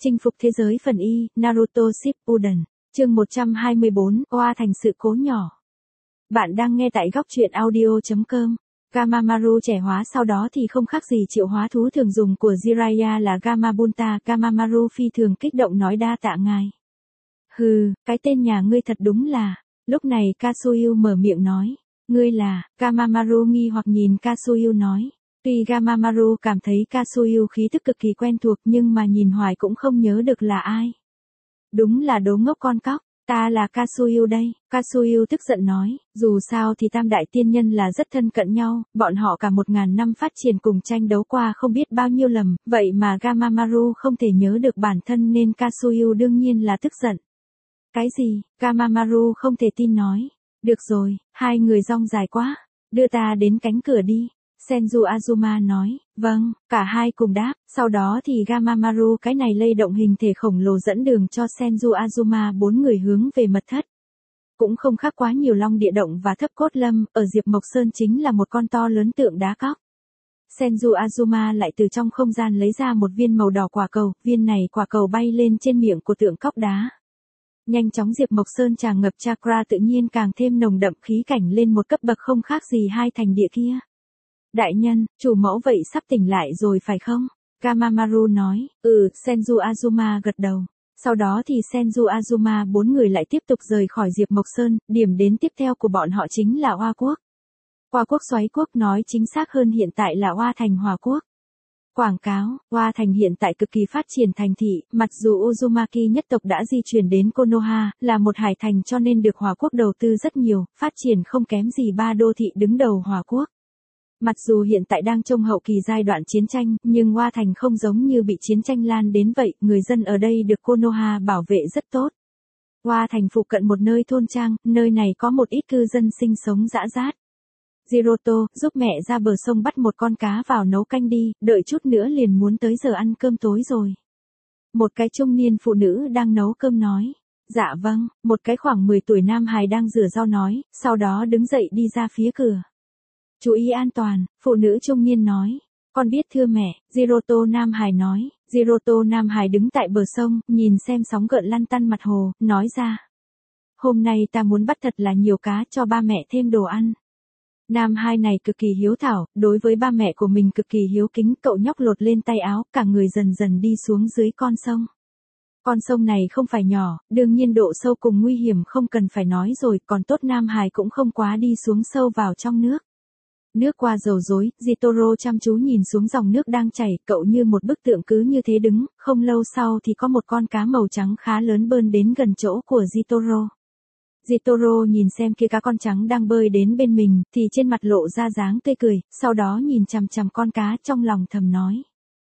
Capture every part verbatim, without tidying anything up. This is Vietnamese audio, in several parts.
Chinh phục thế giới phần Y, Naruto Shippuden, chương một trăm hai mươi bốn, oa thành sự cố nhỏ. Bạn đang nghe tại góc truyện audio chấm com. Gamamaru trẻ hóa sau đó thì không khác gì triệu hóa thú thường dùng của Jiraiya là Gamabunta. Gamamaru phi thường kích động nói đa tạ ngài. Hừ, cái tên nhà ngươi thật đúng là. Lúc này Kasuyu mở miệng nói. Ngươi là, Gamamaru nghi hoặc nhìn Kasuyu nói. Tuy Gamamaru cảm thấy Kasuyu khí tức cực kỳ quen thuộc nhưng mà nhìn hoài cũng không nhớ được là ai. Đúng là đố ngốc con cóc, ta là Kasuyu đây. Kasuyu tức giận nói, dù sao thì tam đại tiên nhân là rất thân cận nhau, bọn họ cả một ngàn năm phát triển cùng tranh đấu qua không biết bao nhiêu lầm, vậy mà Gamamaru không thể nhớ được bản thân nên Kasuyu đương nhiên là tức giận. Cái gì? Gamamaru không thể tin nói. Được rồi, hai người rong dài quá, đưa ta đến cánh cửa đi. Senju Azuma nói, vâng, cả hai cùng đáp, sau đó thì Gamamaru cái này lay động hình thể khổng lồ dẫn đường cho Senju Azuma bốn người hướng về mật thất. Cũng không khác quá nhiều long địa động và thấp cốt lâm, ở Diệp Mộc Sơn chính là một con to lớn tượng đá cóc. Senju Azuma lại từ trong không gian lấy ra một viên màu đỏ quả cầu, viên này quả cầu bay lên trên miệng của tượng cóc đá. Nhanh chóng Diệp Mộc Sơn tràn ngập chakra tự nhiên càng thêm nồng đậm khí cảnh lên một cấp bậc không khác gì hai thành địa kia. Đại nhân, chủ mẫu vậy sắp tỉnh lại rồi phải không? Gamamaru nói, ừ, Senju Azuma gật đầu. Sau đó thì Senju Azuma bốn người lại tiếp tục rời khỏi Diệp Mộc Sơn, điểm đến tiếp theo của bọn họ chính là Oa Quốc. Oa Quốc Xoáy Quốc nói chính xác hơn hiện tại là Oa Thành Hòa Quốc. Quảng cáo, Oa Thành hiện tại cực kỳ phát triển thành thị, mặc dù Uzumaki nhất tộc đã di chuyển đến Konoha, là một hải thành cho nên được Hòa Quốc đầu tư rất nhiều, phát triển không kém gì ba đô thị đứng đầu Hòa Quốc. Mặc dù hiện tại đang trong hậu kỳ giai đoạn chiến tranh, nhưng Oa Thành không giống như bị chiến tranh lan đến vậy, người dân ở đây được Konoha bảo vệ rất tốt. Oa Thành phụ cận một nơi thôn trang, nơi này có một ít cư dân sinh sống rã rát. Jiroto, giúp mẹ ra bờ sông bắt một con cá vào nấu canh đi, đợi chút nữa liền muốn tới giờ ăn cơm tối rồi. Một cái trung niên phụ nữ đang nấu cơm nói. Dạ vâng, một cái khoảng mười tuổi nam hài đang rửa rau nói, sau đó đứng dậy đi ra phía cửa. Chú ý an toàn, phụ nữ trung niên nói. Con biết thưa mẹ, Jiroto Nam Hải nói. Jiroto Nam Hải đứng tại bờ sông, nhìn xem sóng gợn lăn tăn mặt hồ, nói ra. Hôm nay ta muốn bắt thật là nhiều cá cho ba mẹ thêm đồ ăn. Nam Hải này cực kỳ hiếu thảo, đối với ba mẹ của mình cực kỳ hiếu kính, cậu nhóc lột lên tay áo, cả người dần dần đi xuống dưới con sông. Con sông này không phải nhỏ, đương nhiên độ sâu cùng nguy hiểm không cần phải nói rồi, còn tốt Nam Hải cũng không quá đi xuống sâu vào trong nước. Nước qua dầu dối, Jitoro chăm chú nhìn xuống dòng nước đang chảy, cậu như một bức tượng cứ như thế đứng, không lâu sau thì có một con cá màu trắng khá lớn bơi đến gần chỗ của Jitoro. Jitoro nhìn xem kia cá con trắng đang bơi đến bên mình, thì trên mặt lộ ra dáng tươi cười, sau đó nhìn chằm chằm con cá trong lòng thầm nói.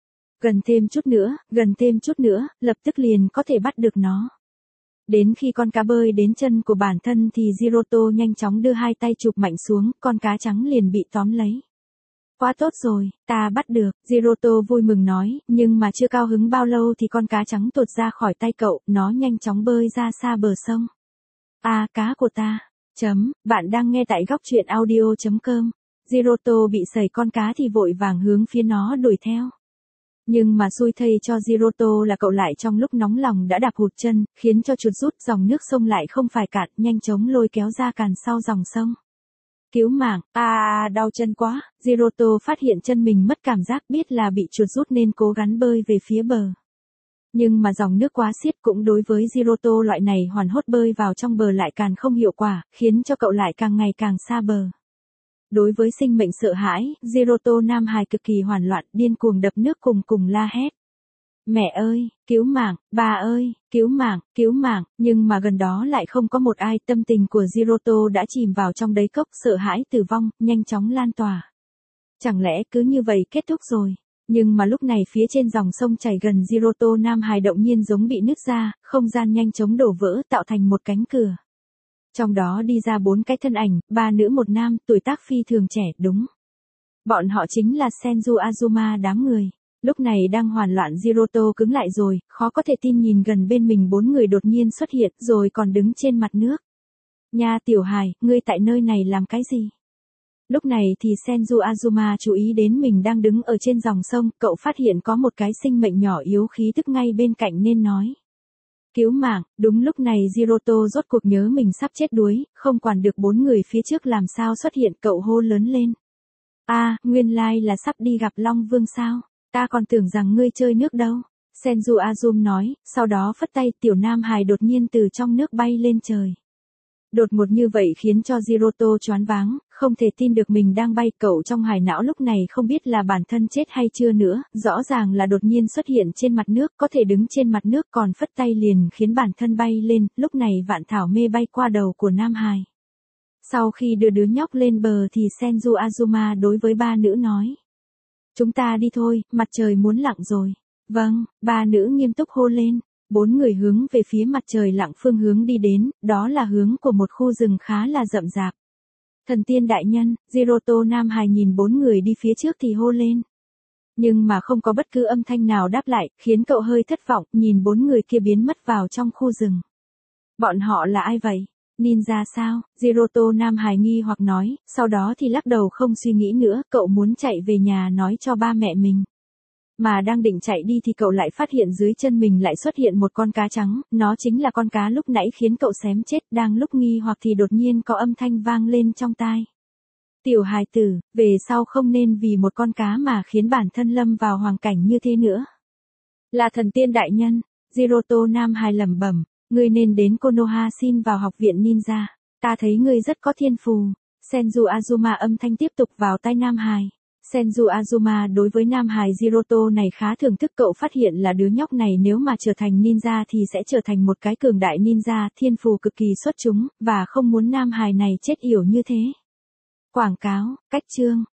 Gần thêm chút nữa, gần thêm chút nữa, lập tức liền có thể bắt được nó. Đến khi con cá bơi đến chân của bản thân thì Jiroto nhanh chóng đưa hai tay chụp mạnh xuống, con cá trắng liền bị tóm lấy. Quá tốt rồi, ta bắt được, Jiroto vui mừng nói, nhưng mà chưa cao hứng bao lâu thì con cá trắng tuột ra khỏi tay cậu, nó nhanh chóng bơi ra xa bờ sông. À, cá của ta. Chấm, bạn đang nghe tại góc truyện audio chấm com. Jiroto bị sẩy con cá thì vội vàng hướng phía nó đuổi theo. Nhưng mà xui thay cho Jiroto là cậu lại trong lúc nóng lòng đã đạp hụt chân, khiến cho chuột rút dòng nước sông lại không phải cạn, nhanh chóng lôi kéo ra càn sau dòng sông. Cứu mạng, à đau chân quá, Jiroto phát hiện chân mình mất cảm giác biết là bị chuột rút nên cố gắng bơi về phía bờ. Nhưng mà dòng nước quá xiết cũng đối với Jiroto loại này hoàn hốt bơi vào trong bờ lại càng không hiệu quả, khiến cho cậu lại càng ngày càng xa bờ. Đối với sinh mệnh sợ hãi, Jiroto Nam Hải cực kỳ hoảng loạn, điên cuồng đập nước cùng cùng la hét. Mẹ ơi, cứu mạng, bà ơi, cứu mạng, cứu mạng, nhưng mà gần đó lại không có một ai, tâm tình của Jiroto đã chìm vào trong đáy cốc, sợ hãi tử vong, nhanh chóng lan tỏa. Chẳng lẽ cứ như vậy kết thúc rồi? Nhưng mà lúc này phía trên dòng sông chảy gần Jiroto Nam Hải động nhiên giống bị nứt ra, không gian nhanh chóng đổ vỡ tạo thành một cánh cửa. Trong đó đi ra bốn cái thân ảnh, ba nữ một nam, tuổi tác phi thường trẻ, đúng. Bọn họ chính là Senju Azuma đám người. Lúc này đang hoàn loạn Jiroto cứng lại rồi, khó có thể tin nhìn gần bên mình bốn người đột nhiên xuất hiện rồi còn đứng trên mặt nước. Nha tiểu hài, ngươi tại nơi này làm cái gì? Lúc này thì Senju Azuma chú ý đến mình đang đứng ở trên dòng sông, cậu phát hiện có một cái sinh mệnh nhỏ yếu khí tức ngay bên cạnh nên nói. Cứu mạng, đúng lúc này Giroto rốt cuộc nhớ mình sắp chết đuối, không quản được bốn người phía trước làm sao xuất hiện, cậu hô lớn lên. A, à, nguyên lai là sắp đi gặp Long Vương sao, ta còn tưởng rằng ngươi chơi nước đâu. Senju Azum nói, sau đó phất tay, tiểu nam hài đột nhiên từ trong nước bay lên trời. Đột ngột như vậy khiến cho Giroto choáng váng, không thể tin được mình đang bay, cậu trong hài não lúc này không biết là bản thân chết hay chưa nữa, rõ ràng là đột nhiên xuất hiện trên mặt nước, có thể đứng trên mặt nước còn phất tay liền khiến bản thân bay lên, lúc này vạn thảo mê bay qua đầu của nam hài. Sau khi đưa đứa nhóc lên bờ thì Senju Azuma đối với ba nữ nói. Chúng ta đi thôi, mặt trời muốn lặn rồi. Vâng, ba nữ nghiêm túc hô lên. Bốn người hướng về phía mặt trời lặn phương hướng đi đến, đó là hướng của một khu rừng khá là rậm rạp. Thần tiên đại nhân, Giroto nam hài nhìn bốn người đi phía trước thì hô lên. Nhưng mà không có bất cứ âm thanh nào đáp lại, khiến cậu hơi thất vọng, nhìn bốn người kia biến mất vào trong khu rừng. Bọn họ là ai vậy? Ninja sao? Giroto nam hài nghi hoặc nói, sau đó thì lắc đầu không suy nghĩ nữa, cậu muốn chạy về nhà nói cho ba mẹ mình. Mà đang định chạy đi thì cậu lại phát hiện dưới chân mình lại xuất hiện một con cá trắng, nó chính là con cá lúc nãy khiến cậu xém chết, đang lúc nghi hoặc thì đột nhiên có âm thanh vang lên trong tai. Tiểu hài tử, về sau không nên vì một con cá mà khiến bản thân lâm vào hoàn cảnh như thế nữa. Là thần tiên đại nhân, Giroto nam hài lẩm bẩm, ngươi nên đến Konoha xin vào học viện ninja, ta thấy ngươi rất có thiên phù. Senju Azuma âm thanh tiếp tục vào tai nam hài. Senju Azuma đối với nam hài Giroto này khá thưởng thức, cậu phát hiện là đứa nhóc này nếu mà trở thành ninja thì sẽ trở thành một cái cường đại ninja, thiên phù cực kỳ xuất chúng, và không muốn nam hài này chết yểu như thế. Quảng cáo, cách chương.